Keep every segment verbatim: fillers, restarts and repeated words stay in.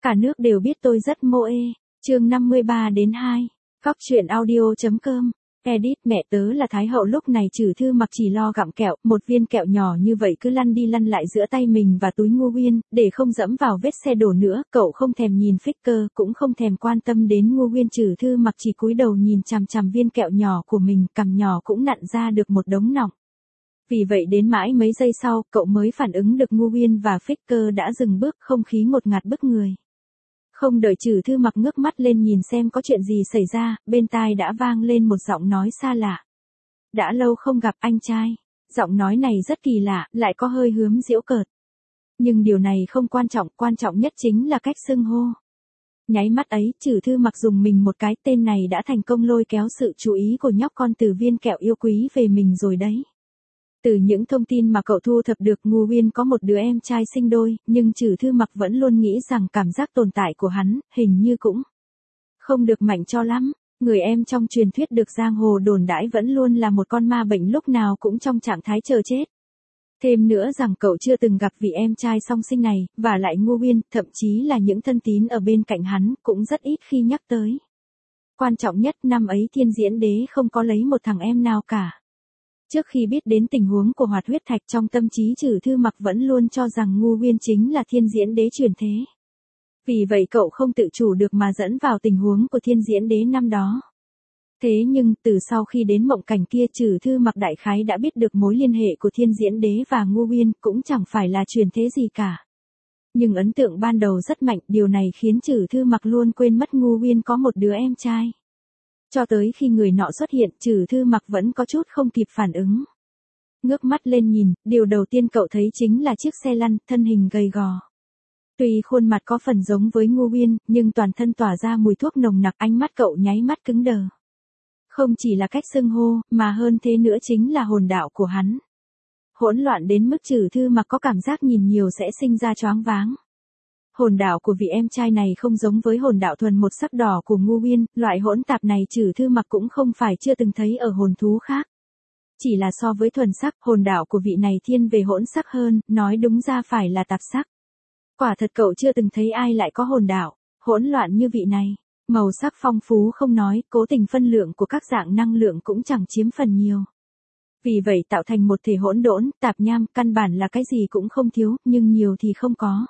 Cả nước đều biết tôi rất mô ê. Chương năm mươi ba đến hai. Góc truyện audio.com. Edit. Mẹ tớ là Thái hậu lúc này Trử Thư Mặc chỉ lo gặm kẹo, một viên kẹo nhỏ như vậy cứ lăn đi lăn lại giữa tay mình và túi Ngô Uyên, để không dẫm vào vết xe đổ nữa, cậu không thèm nhìn Faker, cũng không thèm quan tâm đến Ngô Uyên. Trử Thư Mặc chỉ cúi đầu nhìn chằm chằm viên kẹo nhỏ của mình, cằm nhỏ cũng nặn ra được một đống nọng. Vì vậy đến mãi mấy giây sau, cậu mới phản ứng được Ngô Uyên và Faker đã dừng bước, không khí ngột ngạt bức người. Không đợi Trử Thư Mặc ngước mắt lên nhìn xem có chuyện gì xảy ra, bên tai đã vang lên một giọng nói xa lạ. Đã lâu không gặp anh trai. Giọng nói này rất kỳ lạ, lại có hơi hướng giễu cợt. Nhưng điều này không quan trọng, quan trọng nhất chính là cách xưng hô. Nháy mắt ấy, Trử Thư Mặc dùng mình một cái, tên này đã thành công lôi kéo sự chú ý của nhóc con từ viên kẹo yêu quý về mình rồi đấy. Từ những thông tin mà cậu thu thập được, Ngô Uyên có một đứa em trai sinh đôi, nhưng Trử Thư Mặc vẫn luôn nghĩ rằng cảm giác tồn tại của hắn, hình như cũng không được mạnh cho lắm. Người em trong truyền thuyết được giang hồ đồn đãi vẫn luôn là một con ma bệnh lúc nào cũng trong trạng thái chờ chết. Thêm nữa rằng cậu chưa từng gặp vị em trai song sinh này, và lại Ngô Uyên, thậm chí là những thân tín ở bên cạnh hắn, cũng rất ít khi nhắc tới. Quan trọng nhất, năm ấy Thiên Diễn Đế không có lấy một thằng em nào cả. Trước khi biết đến tình huống của Hoạt Huyết Thạch, trong tâm trí Trử Thư Mặc vẫn luôn cho rằng Ngô Uyên chính là Thiên Diễn Đế chuyển thế. Vì vậy cậu không tự chủ được mà dẫn vào tình huống của Thiên Diễn Đế năm đó. Thế nhưng, từ sau khi đến mộng cảnh kia, Trử Thư Mặc đại khái đã biết được mối liên hệ của Thiên Diễn Đế và Ngô Uyên, cũng chẳng phải là chuyển thế gì cả. Nhưng ấn tượng ban đầu rất mạnh, điều này khiến Trử Thư Mặc luôn quên mất Ngô Uyên có một đứa em trai. Cho tới khi người nọ xuất hiện, Trử Thư Mặc vẫn có chút không kịp phản ứng. Ngước mắt lên nhìn, điều đầu tiên cậu thấy chính là chiếc xe lăn, thân hình gầy gò. Tuy khuôn mặt có phần giống với Ngô Uyên, nhưng toàn thân tỏa ra mùi thuốc nồng nặc, ánh mắt cậu nháy mắt cứng đờ. Không chỉ là cách xưng hô, mà hơn thế nữa chính là hồn đạo của hắn. Hỗn loạn đến mức Trử Thư Mặc có cảm giác nhìn nhiều sẽ sinh ra choáng váng. Hồn đạo của vị em trai này không giống với hồn đạo thuần một sắc đỏ của Ngô Uyên, loại hỗn tạp này Trử Thư Mặc cũng không phải chưa từng thấy ở hồn thú khác. Chỉ là so với thuần sắc, hồn đạo của vị này thiên về hỗn sắc hơn, nói đúng ra phải là tạp sắc. Quả thật cậu chưa từng thấy ai lại có hồn đạo hỗn loạn như vị này. Màu sắc phong phú không nói, cố tình phân lượng của các dạng năng lượng cũng chẳng chiếm phần nhiều. Vì vậy tạo thành một thể hỗn độn, tạp nham, căn bản là cái gì cũng không thiếu, nhưng nhiều thì không có.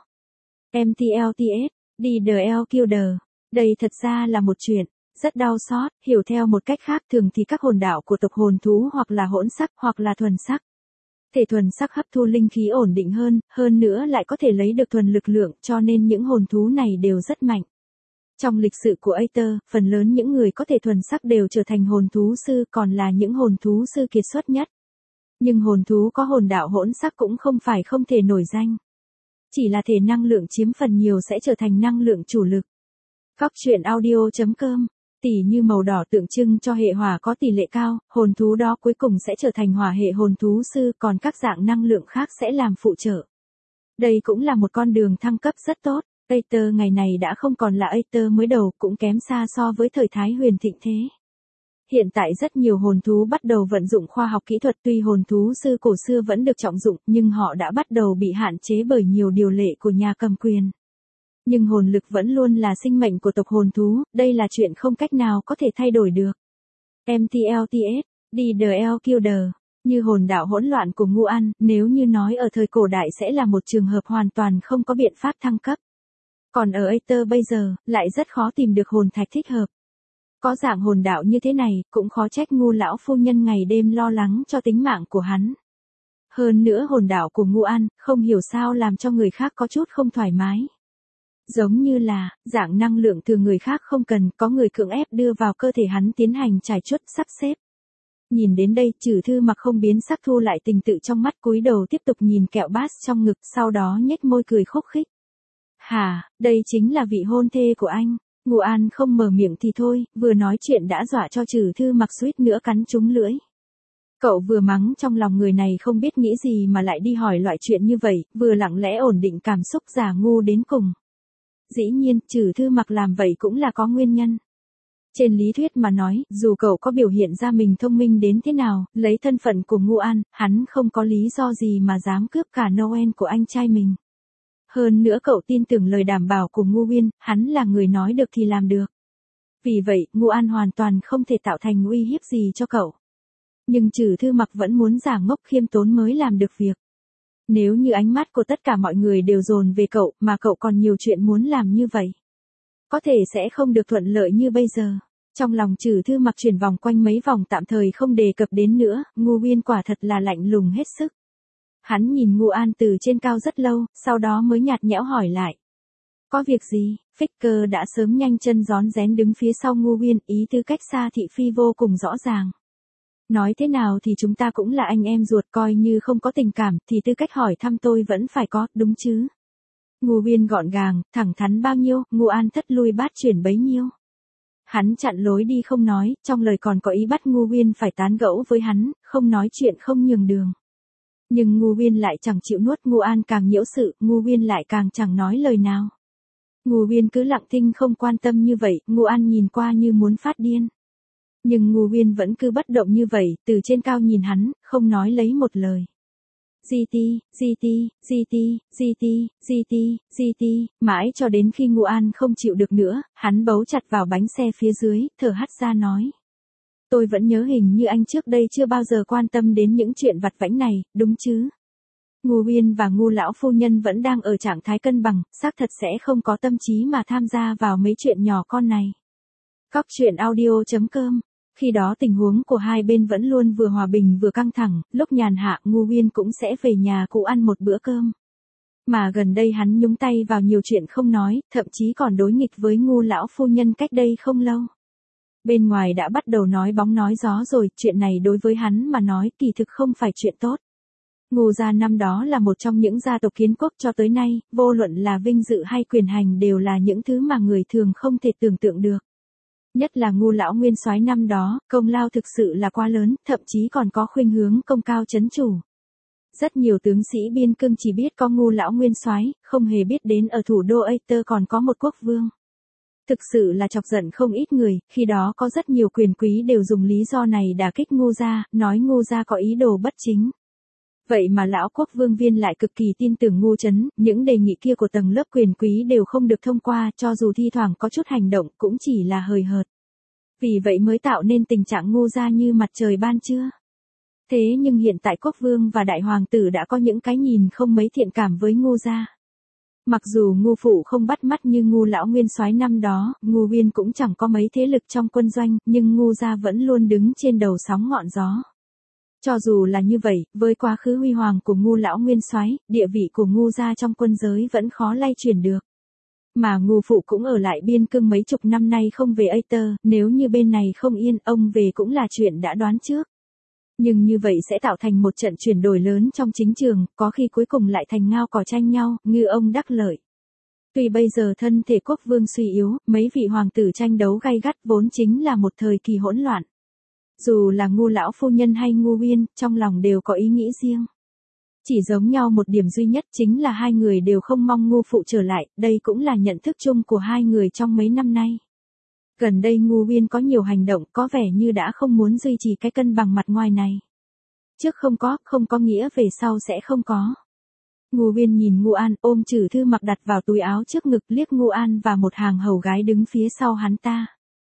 em tê lờ tê ét, đê đê lờ Killer. Đây thật ra là một chuyện rất đau xót, hiểu theo một cách khác, thường thì các hồn đạo của tộc hồn thú hoặc là hỗn sắc hoặc là thuần sắc. Thể thuần sắc hấp thu linh khí ổn định hơn, hơn nữa lại có thể lấy được thuần lực lượng, cho nên những hồn thú này đều rất mạnh. Trong lịch sử của Aether, phần lớn những người có thể thuần sắc đều trở thành hồn thú sư, còn là những hồn thú sư kiệt xuất nhất. Nhưng hồn thú có hồn đạo hỗn sắc cũng không phải không thể nổi danh. Chỉ là thể năng lượng chiếm phần nhiều sẽ trở thành năng lượng chủ lực. Góc truyện audio.com. Tỉ như màu đỏ tượng trưng cho hệ hỏa có tỷ lệ cao, hồn thú đó cuối cùng sẽ trở thành hỏa hệ hồn thú sư, còn các dạng năng lượng khác sẽ làm phụ trợ. Đây cũng là một con đường thăng cấp rất tốt. Aether ngày này đã không còn là Aether mới đầu, cũng kém xa so với thời Thái Huyền thịnh thế. Hiện tại rất nhiều hồn thú bắt đầu vận dụng khoa học kỹ thuật, tuy hồn thú sư cổ xưa vẫn được trọng dụng, nhưng họ đã bắt đầu bị hạn chế bởi nhiều điều lệ của nhà cầm quyền. Nhưng hồn lực vẫn luôn là sinh mệnh của tộc hồn thú, đây là chuyện không cách nào có thể thay đổi được. em tê lờ tê ét, đê đê lờ Killer, như hồn đạo hỗn loạn của Ngô An, nếu như nói ở thời cổ đại sẽ là một trường hợp hoàn toàn không có biện pháp thăng cấp. Còn ở Aether bây giờ, lại rất khó tìm được hồn thạch thích hợp. Có dạng hồn đạo như thế này, cũng khó trách Ngô lão phu nhân ngày đêm lo lắng cho tính mạng của hắn. Hơn nữa hồn đạo của Ngô An, không hiểu sao làm cho người khác có chút không thoải mái. Giống như là, dạng năng lượng từ người khác không cần, có người cưỡng ép đưa vào cơ thể hắn tiến hành trải chuốt sắp xếp. Nhìn đến đây, Trử Thư Mặc không biến sắc, thu lại tình tự trong mắt, cúi đầu tiếp tục nhìn kẹo bát trong ngực, sau đó nhếch môi cười khúc khích. Hả, đây chính là vị hôn thê của anh. Ngô An không mở miệng thì thôi, vừa nói chuyện đã dọa cho Trử Thư Mặc suýt nữa cắn trúng lưỡi. Cậu vừa mắng trong lòng người này không biết nghĩ gì mà lại đi hỏi loại chuyện như vậy, vừa lặng lẽ ổn định cảm xúc giả ngu đến cùng. Dĩ nhiên, Trử Thư Mặc làm vậy cũng là có nguyên nhân. Trên lý thuyết mà nói, dù cậu có biểu hiện ra mình thông minh đến thế nào, lấy thân phận của Ngô An, hắn không có lý do gì mà dám cướp cả Noel của anh trai mình. Hơn nữa cậu tin tưởng lời đảm bảo của Ngô Uyên, hắn là người nói được thì làm được. Vì vậy, Ngô An hoàn toàn không thể tạo thành uy hiếp gì cho cậu. Nhưng Trử Thư Mặc vẫn muốn giả ngốc khiêm tốn mới làm được việc. Nếu như ánh mắt của tất cả mọi người đều dồn về cậu, mà cậu còn nhiều chuyện muốn làm như vậy, có thể sẽ không được thuận lợi như bây giờ. Trong lòng Trử Thư Mặc chuyển vòng quanh mấy vòng tạm thời không đề cập đến nữa, Ngô Uyên quả thật là lạnh lùng hết sức. Hắn nhìn Ngô An từ trên cao rất lâu, sau đó mới nhạt nhẽo hỏi lại. Có việc gì? Faker đã sớm nhanh chân rón rén đứng phía sau Ngô Uyên, ý tứ cách xa thị phi vô cùng rõ ràng. Nói thế nào thì chúng ta cũng là anh em ruột, coi như không có tình cảm thì tư cách hỏi thăm tôi vẫn phải có, đúng chứ? Ngô Uyên gọn gàng, thẳng thắn bao nhiêu, Ngô An thất lui bát chuyển bấy nhiêu. Hắn chặn lối đi không nói, trong lời còn có ý bắt Ngô Uyên phải tán gẫu với hắn, không nói chuyện không nhường đường. Nhưng Ngô Uyên lại chẳng chịu nuốt, Ngô An càng nhiễu sự, Ngô Uyên lại càng chẳng nói lời nào. Ngô Uyên cứ lặng thinh không quan tâm như vậy, Ngô An nhìn qua như muốn phát điên. Nhưng Ngô Uyên vẫn cứ bất động như vậy, từ trên cao nhìn hắn, không nói lấy một lời. giê tê, giê tê, giê tê, giê tê, giê tê, giê tê, mãi cho đến khi Ngô An không chịu được nữa, hắn bấu chặt vào bánh xe phía dưới, thở hắt ra nói. Tôi vẫn nhớ hình như anh trước đây chưa bao giờ quan tâm đến những chuyện vặt vãnh này, đúng chứ? Ngô Uyên và Ngô lão phu nhân vẫn đang ở trạng thái cân bằng, xác thật sẽ không có tâm trí mà tham gia vào mấy chuyện nhỏ con này. Cóc truyện audio chấm com. Khi đó tình huống của hai bên vẫn luôn vừa hòa bình vừa căng thẳng, lúc nhàn hạ Ngô Uyên cũng sẽ về nhà cũ ăn một bữa cơm. Mà gần đây hắn nhúng tay vào nhiều chuyện không nói, thậm chí còn đối nghịch với Ngô lão phu nhân cách đây không lâu. Bên ngoài đã bắt đầu nói bóng nói gió rồi, chuyện này đối với hắn mà nói kỳ thực không phải chuyện tốt. Ngô gia năm đó là một trong những gia tộc kiến quốc cho tới nay, vô luận là vinh dự hay quyền hành đều là những thứ mà người thường không thể tưởng tượng được. Nhất là Ngô lão nguyên soái năm đó, công lao thực sự là quá lớn, thậm chí còn có khuynh hướng công cao chấn chủ. Rất nhiều tướng sĩ biên cương chỉ biết có Ngô lão nguyên soái, không hề biết đến ở thủ đô Aether còn có một quốc vương. Thực sự là chọc giận không ít người, khi đó có rất nhiều quyền quý đều dùng lý do này đả kích Ngô gia, nói Ngô gia có ý đồ bất chính. Vậy mà lão quốc vương Viên lại cực kỳ tin tưởng Ngô Chấn, những đề nghị kia của tầng lớp quyền quý đều không được thông qua, cho dù thi thoảng có chút hành động cũng chỉ là hời hợt. Vì vậy mới tạo nên tình trạng Ngô gia như mặt trời ban trưa. Thế nhưng hiện tại quốc vương và đại hoàng tử đã có những cái nhìn không mấy thiện cảm với Ngô gia. Mặc dù Ngô phụ không bắt mắt như Ngô lão nguyên soái năm đó, Ngô Uyên cũng chẳng có mấy thế lực trong quân doanh, nhưng Ngô gia vẫn luôn đứng trên đầu sóng ngọn gió. Cho dù là như vậy, với quá khứ huy hoàng của Ngô lão nguyên soái, địa vị của Ngô gia trong quân giới vẫn khó lay chuyển được. Mà Ngô phụ cũng ở lại biên cương mấy chục năm nay không về Aether, nếu như bên này không yên, ông về cũng là chuyện đã đoán trước. Nhưng như vậy sẽ tạo thành một trận chuyển đổi lớn trong chính trường, có khi cuối cùng lại thành ngao cò tranh nhau, ngư ông đắc lợi. Tuy bây giờ thân thể quốc vương suy yếu, mấy vị hoàng tử tranh đấu gay gắt vốn chính là một thời kỳ hỗn loạn. Dù là Ngô lão phu nhân hay Ngô Uyên, trong lòng đều có ý nghĩ riêng. Chỉ giống nhau một điểm duy nhất chính là hai người đều không mong Ngô phụ trở lại, đây cũng là nhận thức chung của hai người trong mấy năm nay. Gần đây Ngô Uyên có nhiều hành động có vẻ như đã không muốn duy trì cái cân bằng mặt ngoài này. Trước không có, không có nghĩa về sau sẽ không có. Ngô Uyên nhìn Ngô An ôm Trử Thư Mặc đặt vào túi áo trước ngực, liếc Ngô An và một hàng hầu gái đứng phía sau hắn ta.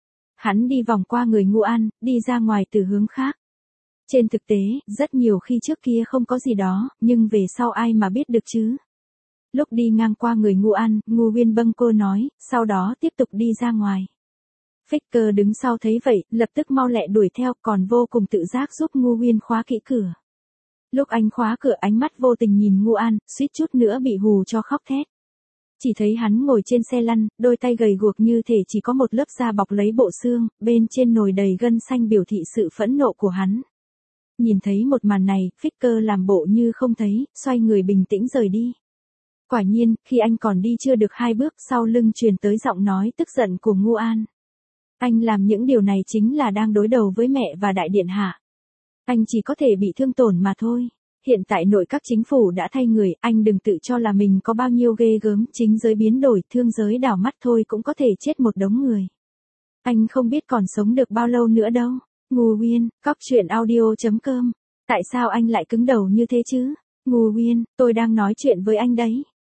Hắn đi vòng qua người Ngô An, đi ra ngoài từ hướng khác. Trên thực tế, rất nhiều khi trước kia không có gì đó, nhưng về sau ai mà biết được chứ. Lúc đi ngang qua người Ngô An, Ngô Uyên bâng cô nói, sau đó tiếp tục đi ra ngoài. Faker đứng sau thấy vậy, lập tức mau lẹ đuổi theo, còn vô cùng tự giác giúp Ngô Uyên khóa kỹ cửa. Lúc anh khóa cửa ánh mắt vô tình nhìn Ngô An, suýt chút nữa bị hù cho khóc thét. Chỉ thấy hắn ngồi trên xe lăn, đôi tay gầy guộc như thể chỉ có một lớp da bọc lấy bộ xương, bên trên nồi đầy gân xanh biểu thị sự phẫn nộ của hắn. Nhìn thấy một màn này, Faker làm bộ như không thấy, xoay người bình tĩnh rời đi. Quả nhiên, khi anh còn đi chưa được hai bước, sau lưng truyền tới giọng nói tức giận của Ngô An. Anh làm những điều này chính là đang đối đầu với mẹ và đại điện hạ. Anh chỉ có thể bị thương tổn mà thôi. Hiện tại nội các chính phủ đã thay người, anh đừng tự cho là mình có bao nhiêu ghê gớm, chính giới biến đổi, thương giới đảo mắt thôi cũng có thể chết một đống người. Anh không biết còn sống được bao lâu nữa đâu. Ngô Uyên, cóc truyện audio chấm com. Tại sao anh lại cứng đầu như thế chứ? Ngô Uyên, tôi đang nói chuyện với anh đấy.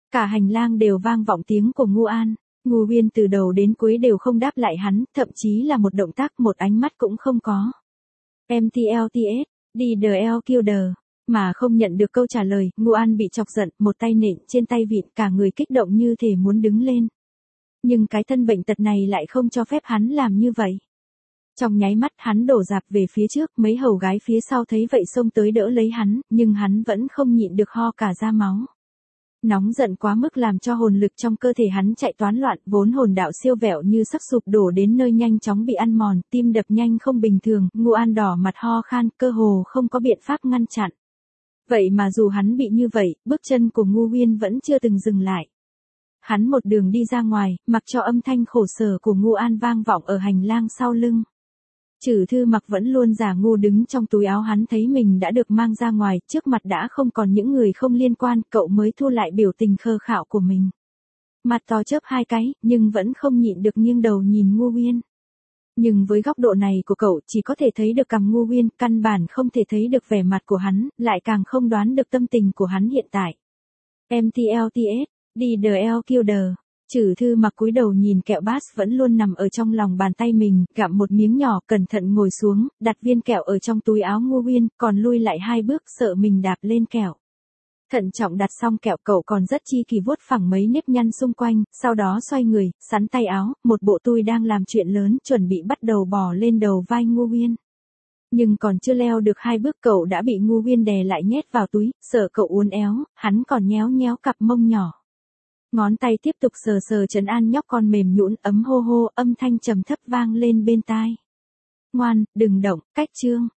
Cả hành lang đều vang vọng tiếng của Ngu An. Ngu Uyên từ đầu đến cuối đều không đáp lại hắn, thậm chí là một động tác, một ánh mắt cũng không có. em tê lờ tê ét, đi đờ eo kill đờ. Mà không nhận được câu trả lời, Ngu An bị chọc giận, một tay nện trên tay vịn, cả người kích động như thể muốn đứng lên. Nhưng cái thân bệnh tật này lại không cho phép hắn làm như vậy. Trong nháy mắt hắn đổ dạp về phía trước, mấy hầu gái phía sau thấy vậy xông tới đỡ lấy hắn, nhưng hắn vẫn không nhịn được ho cả ra máu. Nóng giận quá mức làm cho hồn lực trong cơ thể hắn chạy toán loạn, vốn hồn đạo siêu vẹo như sắp sụp đổ đến nơi nhanh chóng bị ăn mòn, tim đập nhanh không bình thường, Ngu An đỏ mặt ho khan, cơ hồ không có biện pháp ngăn chặn. Vậy mà dù hắn bị như vậy, bước chân của Ngu Uyên vẫn chưa từng dừng lại. Hắn một đường đi ra ngoài, mặc cho âm thanh khổ sở của Ngu An vang vọng ở hành lang sau lưng. Trử Thư Mặc vẫn luôn giả ngu đứng trong túi áo, hắn thấy mình đã được mang ra ngoài, trước mặt đã không còn những người không liên quan, cậu mới thu lại biểu tình khờ khạo của mình. Mặt to chớp hai cái, nhưng vẫn không nhịn được nghiêng đầu nhìn Ngu Uyên. Nhưng với góc độ này của cậu chỉ có thể thấy được cằm Ngu Uyên, căn bản không thể thấy được vẻ mặt của hắn, lại càng không đoán được tâm tình của hắn hiện tại. em tê lờ tê ét, đi đờ eo kill đờ. Trử Thư Mặc cúi đầu nhìn kẹo Bass vẫn luôn nằm ở trong lòng bàn tay mình, gặm một miếng nhỏ, cẩn thận ngồi xuống, đặt viên kẹo ở trong túi áo Ngu Uyên, còn lui lại hai bước sợ mình đạp lên kẹo. Thận trọng đặt xong kẹo, cậu còn rất chi kỳ vuốt phẳng mấy nếp nhăn xung quanh, sau đó xoay người, sắn tay áo, một bộ tui đang làm chuyện lớn, chuẩn bị bắt đầu bò lên đầu vai Ngu Uyên. Nhưng còn chưa leo được hai bước cậu đã bị Ngu Uyên đè lại nhét vào túi, sợ cậu uốn éo, hắn còn nhéo nhéo cặp mông nhỏ. Ngón tay tiếp tục sờ sờ trấn an nhóc con mềm nhũn, ấm hô hô, âm thanh trầm thấp vang lên bên tai. Ngoan, đừng động, cách chương.